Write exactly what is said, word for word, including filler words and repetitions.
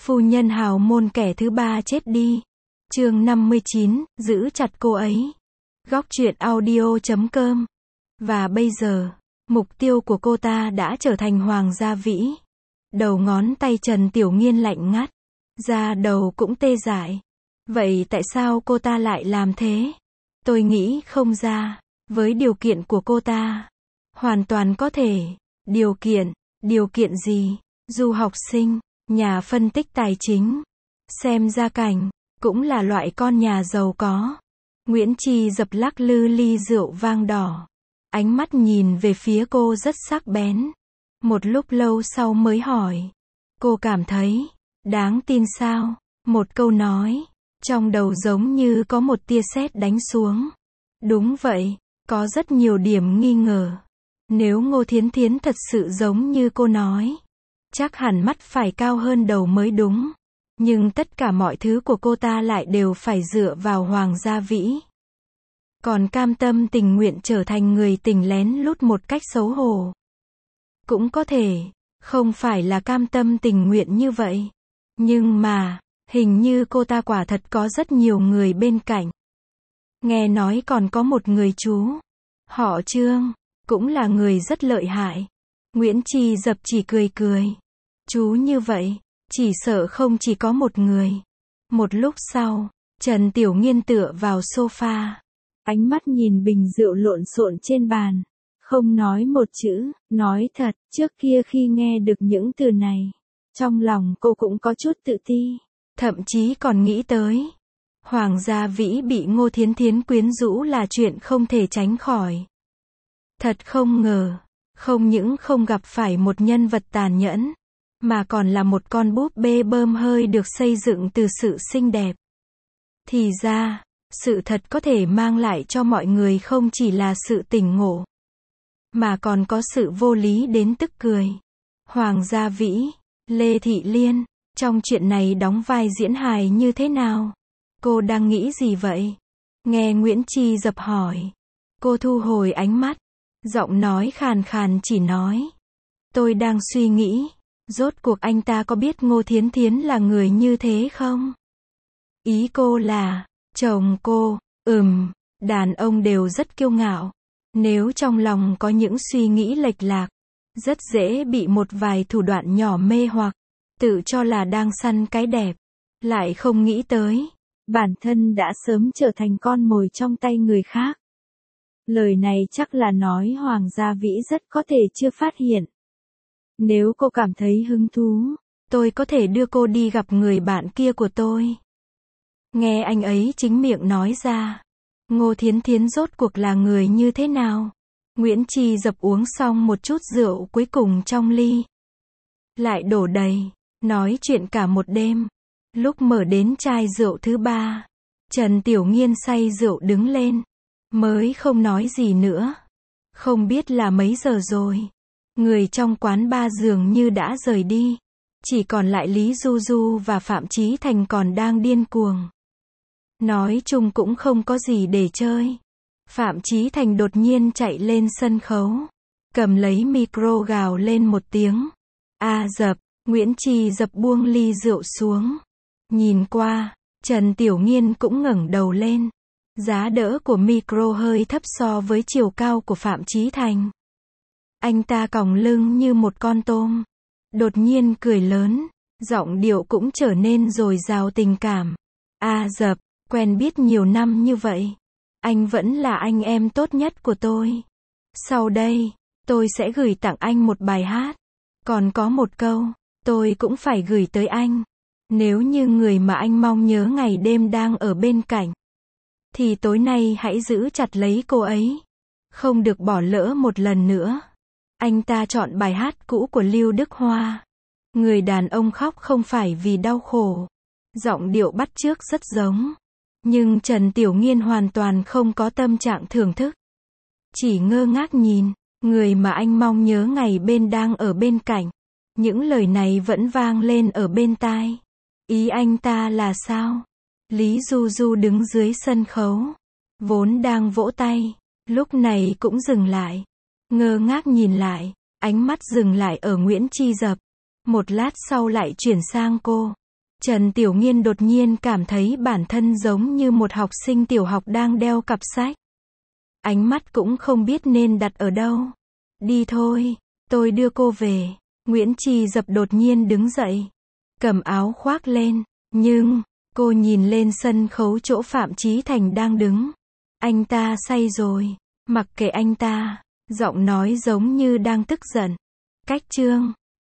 Phu nhân hào môn kẻ thứ ba chết đi. Chương năm mươi chín, giữ chặt cô ấy. Góc truyện audio chấm com. Và bây giờ, mục tiêu của cô ta đã trở thành Hoàng Gia Vĩ. Đầu ngón tay Trần Tiểu Nghiên lạnh ngắt, da đầu cũng tê dại. Vậy tại sao cô ta lại làm thế? Tôi nghĩ không ra. Với điều kiện của cô ta, hoàn toàn có thể. Điều kiện? Điều kiện gì? Du học sinh, nhà phân tích tài chính, xem gia cảnh, cũng là loại con nhà giàu có. Nguyễn Chi dập lắc lư ly rượu vang đỏ. Ánh mắt nhìn về phía cô rất sắc bén. Một lúc lâu sau mới hỏi. Cô cảm thấy đáng tin sao? Một câu nói, trong đầu giống như có một tia sét đánh xuống. Đúng vậy, có rất nhiều điểm nghi ngờ. Nếu Ngô Thiến Thiến thật sự giống như cô nói, chắc hẳn mắt phải cao hơn đầu mới đúng. Nhưng tất cả mọi thứ của cô ta lại đều phải dựa vào Hoàng Gia Vĩ. Còn cam tâm tình nguyện trở thành người tình lén lút một cách xấu hổ. Cũng có thể, không phải là cam tâm tình nguyện như vậy. Nhưng mà, hình như cô ta quả thật có rất nhiều người bên cạnh. Nghe nói còn có một người chú, họ Trương, cũng là người rất lợi hại. Nguyễn Chi dập chỉ cười cười. Chú như vậy, chỉ sợ không chỉ có một người. Một lúc sau, Trần Tiểu Nghiên tựa vào sofa. Ánh mắt nhìn bình rượu lộn xộn trên bàn. Không nói một chữ, nói thật, trước kia khi nghe được những từ này, trong lòng cô cũng có chút tự ti. Thậm chí còn nghĩ tới, Hoàng Gia Vĩ bị Ngô Thiến Thiến quyến rũ là chuyện không thể tránh khỏi. Thật không ngờ, không những không gặp phải một nhân vật tàn nhẫn, mà còn là một con búp bê bơm hơi được xây dựng từ sự xinh đẹp. Thì ra, sự thật có thể mang lại cho mọi người không chỉ là sự tỉnh ngộ, mà còn có sự vô lý đến tức cười. Hoàng Gia Vĩ, Lê Thị Liên, trong chuyện này đóng vai diễn hài như thế nào? Cô đang nghĩ gì vậy? Nghe Nguyễn Chi dập hỏi. Cô thu hồi ánh mắt, giọng nói khàn khàn chỉ nói. Tôi đang suy nghĩ, rốt cuộc anh ta có biết Ngô Thiến Thiến là người như thế không? Ý cô là, chồng cô, ừm, đàn ông đều rất kiêu ngạo. Nếu trong lòng có những suy nghĩ lệch lạc, rất dễ bị một vài thủ đoạn nhỏ mê hoặc, tự cho là đang săn cái đẹp, lại không nghĩ tới, bản thân đã sớm trở thành con mồi trong tay người khác. Lời này chắc là nói Hoàng Gia Vĩ rất có thể chưa phát hiện. Nếu cô cảm thấy hứng thú, tôi có thể đưa cô đi gặp người bạn kia của tôi. Nghe anh ấy chính miệng nói ra. Ngô Thiến Thiến rốt cuộc là người như thế nào? Nguyễn Chi dập uống xong một chút rượu cuối cùng trong ly. Lại đổ đầy, nói chuyện cả một đêm. Lúc mở đến chai rượu thứ ba, Trần Tiểu Nghiên say rượu đứng lên. Mới không nói gì nữa. Không biết là mấy giờ rồi. Người trong quán ba dường như đã rời đi. Chỉ còn lại Lý Du Du và Phạm Chí Thành còn đang điên cuồng. Nói chung cũng không có gì để chơi. Phạm Chí Thành đột nhiên chạy lên sân khấu, cầm lấy micro gào lên một tiếng. A dập, Nguyễn Chi dập buông ly rượu xuống. Nhìn qua, Trần Tiểu Nghiên cũng ngẩng đầu lên. Giá đỡ của micro hơi thấp so với chiều cao của Phạm Chí Thành. Anh ta còng lưng như một con tôm. Đột nhiên cười lớn, giọng điệu cũng trở nên dồi dào tình cảm. A dập, quen biết nhiều năm như vậy, anh vẫn là anh em tốt nhất của tôi. Sau đây, tôi sẽ gửi tặng anh một bài hát. Còn có một câu, tôi cũng phải gửi tới anh. Nếu như người mà anh mong nhớ ngày đêm đang ở bên cạnh, thì tối nay hãy giữ chặt lấy cô ấy. Không được bỏ lỡ một lần nữa. Anh ta chọn bài hát cũ của Lưu Đức Hoa. Người đàn ông khóc không phải vì đau khổ. Giọng điệu bắt chước rất giống. Nhưng Trần Tiểu Nghiên hoàn toàn không có tâm trạng thưởng thức. Chỉ ngơ ngác nhìn, người mà anh mong nhớ ngày bên đang ở bên cạnh. Những lời này vẫn vang lên ở bên tai. Ý anh ta là sao? Lý Du Du đứng dưới sân khấu, vốn đang vỗ tay, lúc này cũng dừng lại. Ngơ ngác nhìn lại, ánh mắt dừng lại ở Nguyễn Chi dập. Một lát sau lại chuyển sang cô. Trần Tiểu Nghiên đột nhiên cảm thấy bản thân giống như một học sinh tiểu học đang đeo cặp sách. Ánh mắt cũng không biết nên đặt ở đâu. Đi thôi, tôi đưa cô về. Nguyễn Trì Dập đột nhiên đứng dậy, cầm áo khoác lên, nhưng, cô nhìn lên sân khấu chỗ Phạm Chí Thành đang đứng. Anh ta say rồi, mặc kệ anh ta, giọng nói giống như đang tức giận. Cách chương